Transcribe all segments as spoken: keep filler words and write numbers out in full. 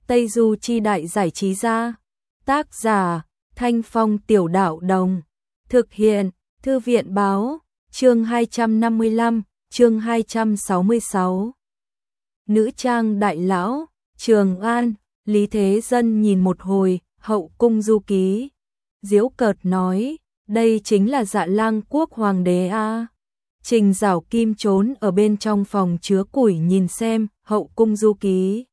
Tây Du Chi Đại Giải Trí Gia. Tác giả Thanh Phong Tiểu Đạo Đồng. Thực hiện Thư viện Báo. Chương hai trăm năm mươi lăm, chương hai trăm sáu mươi sáu. Nữ trang đại lão, Trường An. Lý Thế Dân nhìn một hồi, Hậu cung du ký. Giễu cợt nói, đây chính là Dạ Lang Quốc hoàng đế a. Trình Giảo Kim trốn ở bên trong phòng chứa củi nhìn xem, Hậu cung du ký.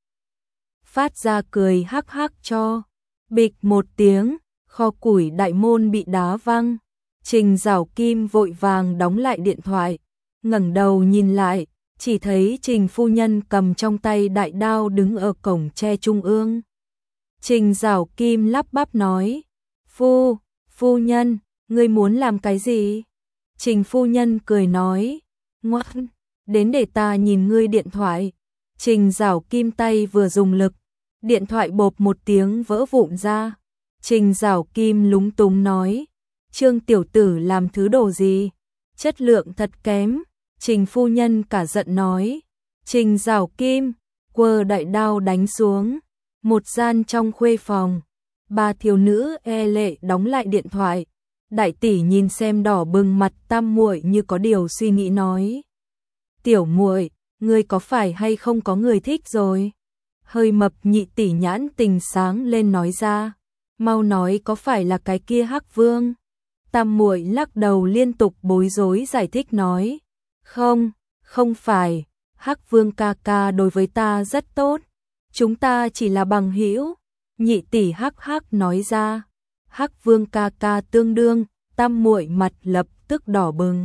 Phát ra cười hắc hắc cho. Bịch một tiếng, kho củi đại môn bị đá văng. Trình Giảo Kim vội vàng đóng lại điện thoại, ngẩng đầu nhìn lại, chỉ thấy Trình phu nhân cầm trong tay đại đao đứng ở cổng tre trung ương. Trình Giảo Kim lắp bắp nói, phu, phu nhân, ngươi muốn làm cái gì? Trình phu nhân cười nói, ngoan, đến để ta nhìn ngươi điện thoại. Trình Giảo Kim tay vừa dùng lực, điện thoại bộp một tiếng vỡ vụn ra. Trình Giảo Kim lúng túng nói, Trương tiểu tử làm thứ đồ gì? Chất lượng thật kém. Trình phu nhân cả giận nói. Trình Giảo Kim quơ đại đao đánh xuống. Một gian trong khuê phòng, ba thiếu nữ e lệ đóng lại điện thoại. Đại tỷ nhìn xem đỏ bừng mặt Tam muội như có điều suy nghĩ nói, tiểu muội, ngươi có phải hay không có người thích rồi? Hơi mập nhị tỷ nhãn tình sáng lên nói ra, mau nói có phải là cái kia Hắc Vương? Tam muội lắc đầu liên tục bối rối giải thích nói, không, không phải, Hắc Vương ca ca đối với ta rất tốt, chúng ta chỉ là bằng hữu. Nhị tỷ hắc hắc nói ra, Hắc Vương ca ca tương đương. Tam muội mặt lập tức đỏ bừng.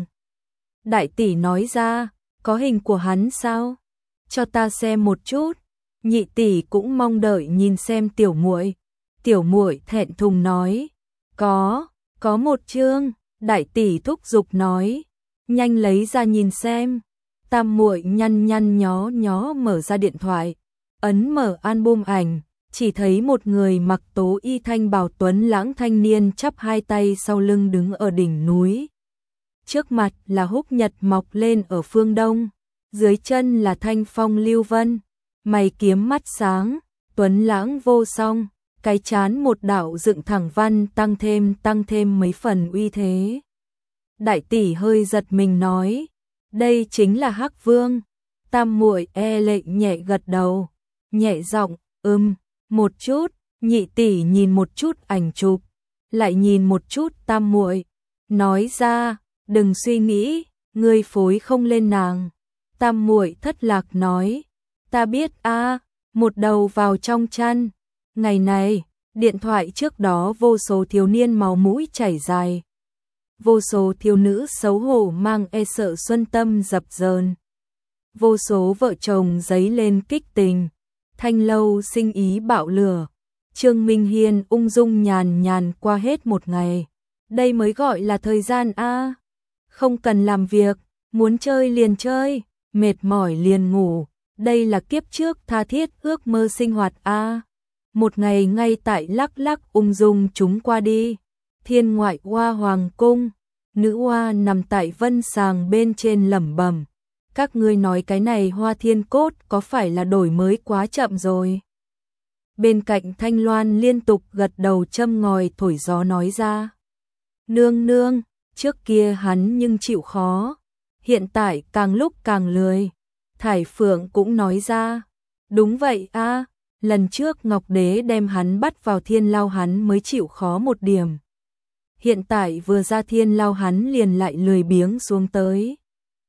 Đại tỷ nói ra, có hình của hắn sao? Cho ta xem một chút. Nhị tỷ cũng mong đợi nhìn xem tiểu muội. Tiểu muội thẹn thùng nói, có, có một chương. Đại tỷ thúc giục nói, nhanh lấy ra nhìn xem. Tam muội nhăn nhăn nhó nhó mở ra điện thoại, ấn mở album ảnh, chỉ thấy một người mặc tố y thanh bào tuấn lãng thanh niên chắp hai tay sau lưng đứng ở đỉnh núi. Trước mặt là húc nhật mọc lên ở phương đông, dưới chân là thanh phong lưu vân, mày kiếm mắt sáng, tuấn lãng vô song, cái chán một đạo dựng thẳng văn tăng thêm tăng thêm mấy phần uy thế. Đại tỷ hơi giật mình nói, đây chính là Hắc Vương. Tam muội e lệ nhẹ gật đầu, nhẹ giọng, ừm. Một chút, nhị tỷ nhìn một chút ảnh chụp, lại nhìn một chút tam muội, nói ra, đừng suy nghĩ, ngươi phối không lên nàng. Tam muội thất lạc nói, ta biết a, một đầu vào trong chăn. Ngày này, điện thoại trước đó vô số thiếu niên máu mũi chảy dài. Vô số thiếu nữ xấu hổ mang e sợ xuân tâm dập dờn. Vô số vợ chồng giấy lên kích tình. Thanh lâu sinh ý bạo lửa, Trương Minh Hiên ung dung nhàn nhàn qua hết một ngày. Đây mới gọi là thời gian a, không cần làm việc, muốn chơi liền chơi, mệt mỏi liền ngủ, đây là kiếp trước tha thiết ước mơ sinh hoạt a. Một ngày ngay tại lắc lắc ung dung chúng qua đi. Thiên ngoại hoa hoàng cung, nữ hoa nằm tại vân sàng bên trên lẩm bẩm. Các ngươi nói cái này Hoa Thiên Cốt có phải là đổi mới quá chậm rồi? Bên cạnh Thanh Loan liên tục gật đầu châm ngòi thổi gió nói ra. Nương nương, trước kia hắn nhưng chịu khó, hiện tại càng lúc càng lười. Thải Phượng cũng nói ra. Đúng vậy a, lần trước Ngọc Đế đem hắn bắt vào thiên lao hắn mới chịu khó một điểm. Hiện tại vừa ra thiên lao hắn liền lại lười biếng xuống tới.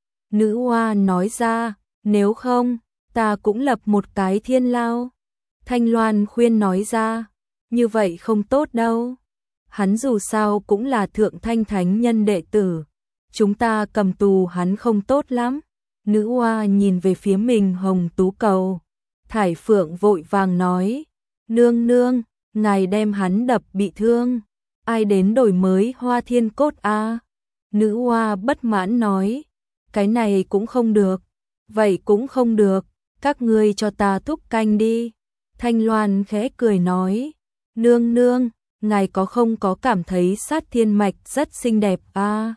Nữ hoa nói ra, nếu không, ta cũng lập một cái thiên lao. Thanh Loan khuyên nói ra, như vậy không tốt đâu. Hắn dù sao cũng là thượng thanh thánh nhân đệ tử. Chúng ta cầm tù hắn không tốt lắm. Nữ hoa nhìn về phía mình hồng tú cầu. Thải Phượng vội vàng nói, nương nương, ngài đem hắn đập bị thương. Ai đến đổi mới Hoa Thiên Cốt a? Nữ hoa bất mãn nói, cái này cũng không được, vậy cũng không được, các ngươi cho ta thúc canh đi. Thanh Loan khẽ cười nói, nương nương, ngài có không có cảm thấy sát thiên mạch rất xinh đẹp a?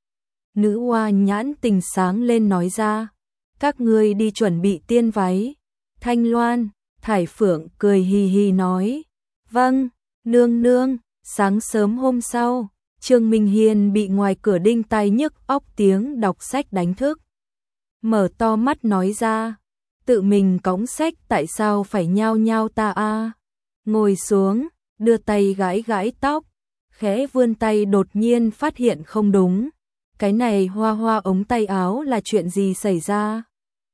Nữ hoa nhãn tình sáng lên nói ra, các ngươi đi chuẩn bị tiên váy. Thanh Loan, Thải Phượng cười hì hì nói, vâng, nương nương. Sáng sớm hôm sau, Trương Minh Hiên bị ngoài cửa đinh tai nhức óc tiếng đọc sách đánh thức. Mở to mắt nói ra, tự mình cõng sách tại sao phải nhao nhao ta a? Ngồi xuống, đưa tay gãi gãi tóc, khẽ vươn tay đột nhiên phát hiện không đúng. Cái này hoa hoa ống tay áo là chuyện gì xảy ra?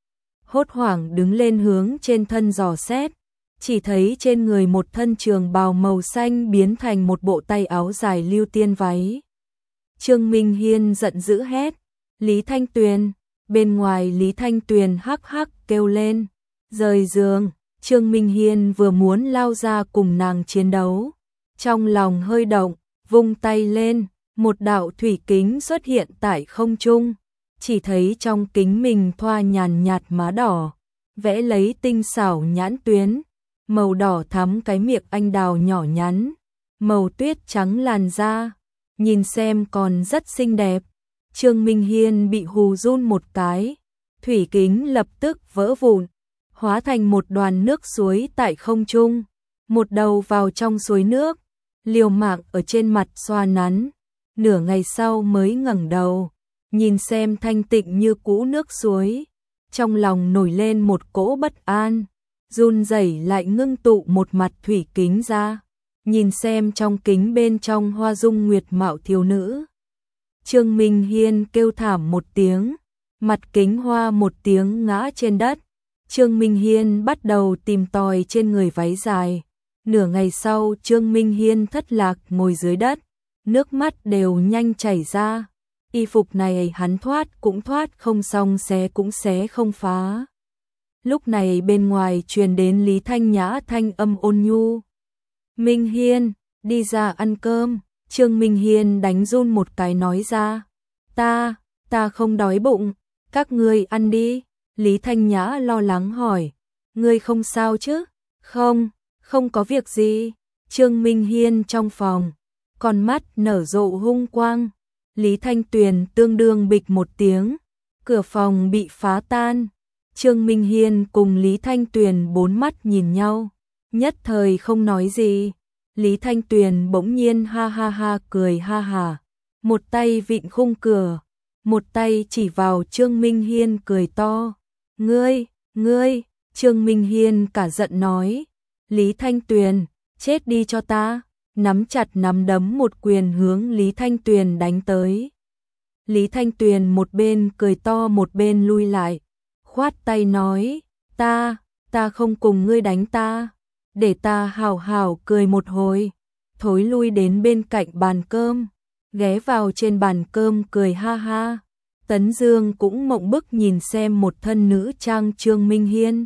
Hốt hoảng đứng lên hướng trên thân dò xét, chỉ thấy trên người một thân trường bào màu xanh biến thành một bộ tay áo dài lưu tiên váy. Trương Minh Hiên giận dữ hét, Lý Thanh Tuyền. Bên ngoài Lý Thanh Tuyền hắc hắc kêu lên, rời giường. Trương Minh Hiên vừa muốn lao ra cùng nàng chiến đấu, trong lòng hơi động, vung tay lên, một đạo thủy kính xuất hiện tại không trung, chỉ thấy trong kính mình thoa nhàn nhạt má đỏ, vẽ lấy tinh xảo nhãn tuyến, màu đỏ thắm cái miệng anh đào nhỏ nhắn, màu tuyết trắng làn da, nhìn xem còn rất xinh đẹp. Trương Minh Hiên bị hù run một cái, thủy kính lập tức vỡ vụn, hóa thành một đoàn nước suối tại không trung, một đầu vào trong suối nước, liều mạng ở trên mặt xoa nắn, nửa ngày sau mới ngẩng đầu, nhìn xem thanh tịnh như cũ nước suối, trong lòng nổi lên một cỗ bất an, run rẩy lại ngưng tụ một mặt thủy kính ra, nhìn xem trong kính bên trong hoa dung nguyệt mạo thiếu nữ. Trương Minh Hiên kêu thảm một tiếng, mặt kính hoa một tiếng ngã trên đất. Trương Minh Hiên bắt đầu tìm tòi trên người váy dài. Nửa ngày sau Trương Minh Hiên thất lạc ngồi dưới đất, nước mắt đều nhanh chảy ra. Y phục này hắn thoát cũng thoát không xong, xé cũng xé không phá. Lúc này bên ngoài truyền đến Lý Thanh Nhã thanh âm ôn nhu. Minh Hiên, đi ra ăn cơm. Trương Minh Hiên đánh run một cái nói ra, ta, ta không đói bụng, các ngươi ăn đi. Lý Thanh Nhã lo lắng hỏi, ngươi không sao chứ? Không, không có việc gì. Trương Minh Hiên trong phòng, con mắt nở rộ hung quang. Lý Thanh Tuyền tương đương bịch một tiếng, cửa phòng bị phá tan. Trương Minh Hiên cùng Lý Thanh Tuyền bốn mắt nhìn nhau, nhất thời không nói gì. Lý Thanh Tuyền bỗng nhiên ha ha ha cười ha hà, một tay vịn khung cửa, một tay chỉ vào Trương Minh Hiên cười to. Ngươi, ngươi, Trương Minh Hiên cả giận nói, Lý Thanh Tuyền, chết đi cho ta, nắm chặt nắm đấm một quyền hướng Lý Thanh Tuyền đánh tới. Lý Thanh Tuyền một bên cười to một bên lui lại, khoát tay nói, ta, ta không cùng ngươi đánh ta. Để ta hào hào cười một hồi, thối lui đến bên cạnh bàn cơm, ghé vào trên bàn cơm cười ha ha. Tấn Dương cũng mộng bức nhìn xem một thân nữ trang Trương Minh Hiên.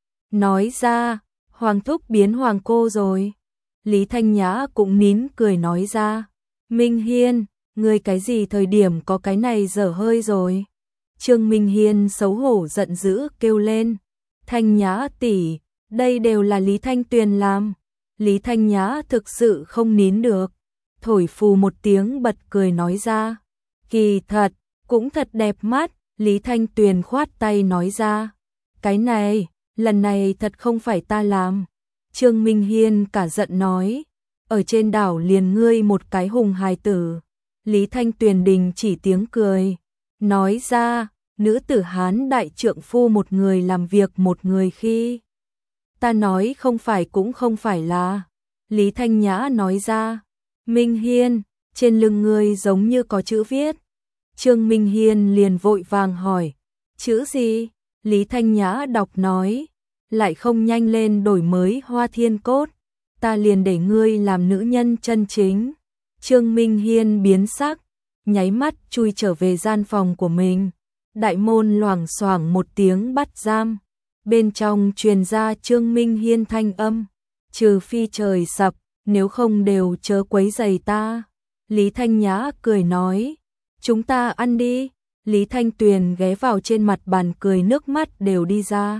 Nói ra, Hoàng thúc biến Hoàng cô rồi. Lý Thanh Nhã cũng nín cười nói ra, Minh Hiên, ngươi cái gì thời điểm có cái này dở hơi rồi. Trương Minh Hiên xấu hổ giận dữ kêu lên, Thanh Nhã tỷ, đây đều là Lý Thanh Tuyền làm. Lý Thanh Nhã thực sự không nín được, thổi phù một tiếng bật cười nói ra, kỳ thật, cũng thật đẹp mắt. Lý Thanh Tuyền khoát tay nói ra, cái này, lần này thật không phải ta làm. Trương Minh Hiên cả giận nói, ở trên đảo liền ngươi một cái hùng hài tử. Lý Thanh Tuyền đình chỉ tiếng cười, nói ra, nữ tử Hán đại trượng phu một người làm việc một người khi. Ta nói không phải cũng không phải là. Lý Thanh Nhã nói ra, Minh Hiên, trên lưng ngươi giống như có chữ viết. Trương Minh Hiên liền vội vàng hỏi, chữ gì? Lý Thanh Nhã đọc nói, lại không nhanh lên đổi mới Hoa Thiên Cốt, ta liền để ngươi làm nữ nhân chân chính. Trương Minh Hiên biến sắc, nháy mắt chui trở về gian phòng của mình. Đại môn loảng xoảng một tiếng bắt giam, bên trong truyền ra Trương Minh Hiên thanh âm, trừ phi trời sập, nếu không đều chớ quấy rầy ta. Lý Thanh Nhã cười nói, chúng ta ăn đi. Lý Thanh Tuyền ghé vào trên mặt bàn cười nước mắt đều đi ra.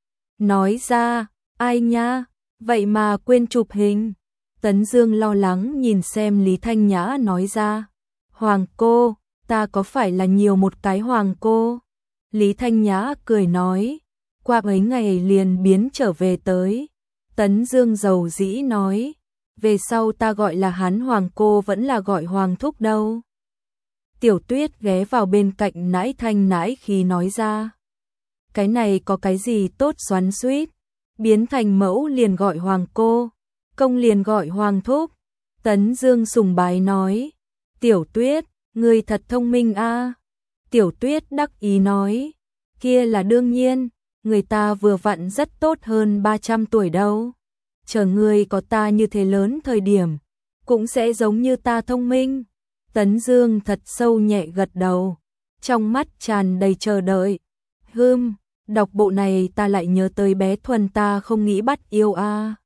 Nói ra, ai nha, vậy mà quên chụp hình. Tấn Dương lo lắng nhìn xem Lý Thanh Nhã nói ra, Hoàng cô, ta có phải là nhiều một cái Hoàng cô? Lý Thanh Nhã cười nói, qua mấy ngày liền biến trở về tới. Tấn Dương dầu dĩ nói, về sau ta gọi là hắn Hoàng cô vẫn là gọi Hoàng thúc đâu. Tiểu Tuyết ghé vào bên cạnh nãi thanh nãi khí nói ra. Cái này có cái gì tốt xoắn xuýt, biến thành mẫu liền gọi Hoàng cô, công liền gọi Hoàng thúc. Tấn Dương sùng bái nói, Tiểu Tuyết, ngươi thật thông minh a. Tiểu Tuyết đắc ý nói, kia là đương nhiên, người ta vừa vặn rất tốt hơn ba trăm tuổi đâu. Chờ ngươi có ta như thế lớn thời điểm, cũng sẽ giống như ta thông minh. Tấn Dương thật sâu nhẹ gật đầu, trong mắt tràn đầy chờ đợi. Hừm, đọc bộ này ta lại nhớ tới bé Thuần ta không nghĩ bắt yêu a.